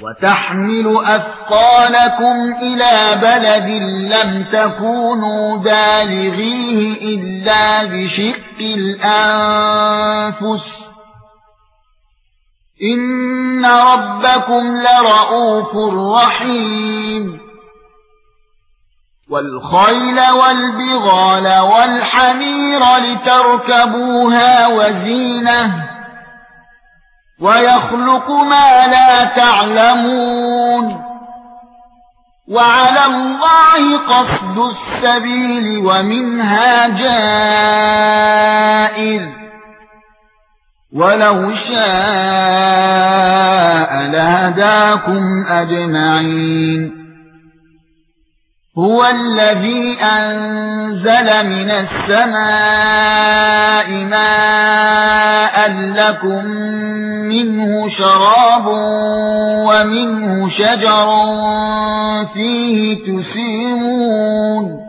وتحمل أثقالكم إلى بلد لم تكونوا بالغيه إلا بشق الأنفس إن ربكم لرؤوف رحيم والخيل والبغال والحمير لتركبوها وزينة ويخلق ما لا تعلمون وعلى الله قصد السبيل ومنها جائر ولو شاء لهداكم أجمعين هو الذي أنزل من السماء ماء لكم منه شراب ومنه شجر فيه تسيمون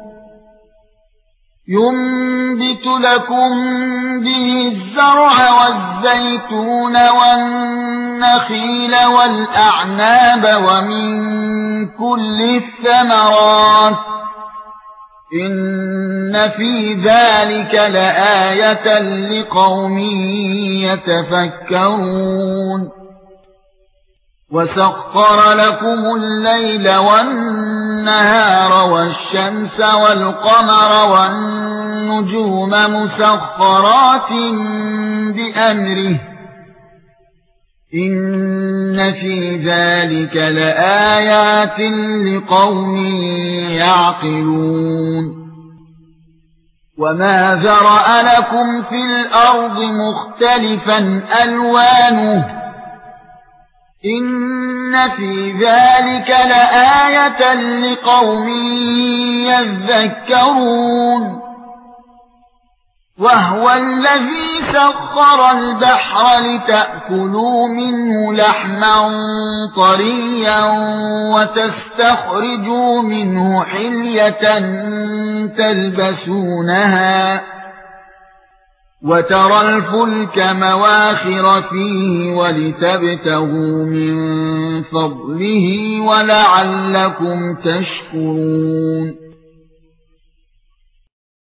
ينبت لكم به الزرع والزيتون والنخيل والأعناب ومن كل الثمرات إن في ذلك لآية لقوم يتفكرون وسخر لكم الليل والنهار والشمس والقمر والنجوم مسخرات بأمره إن في ذلك لآيات لقوم يعقلون وما ذرأ لكم في الأرض مختلفا ألوانه إن في ذلك لآية لقوم يذكرون وهو الذي سخر البحر لتأكلوا منه لحما طريا وتستخرجوا منه حلية تلبسونها وترى الفلك مواخر فيه ولتبتغوا من فضله ولعلكم تشكرون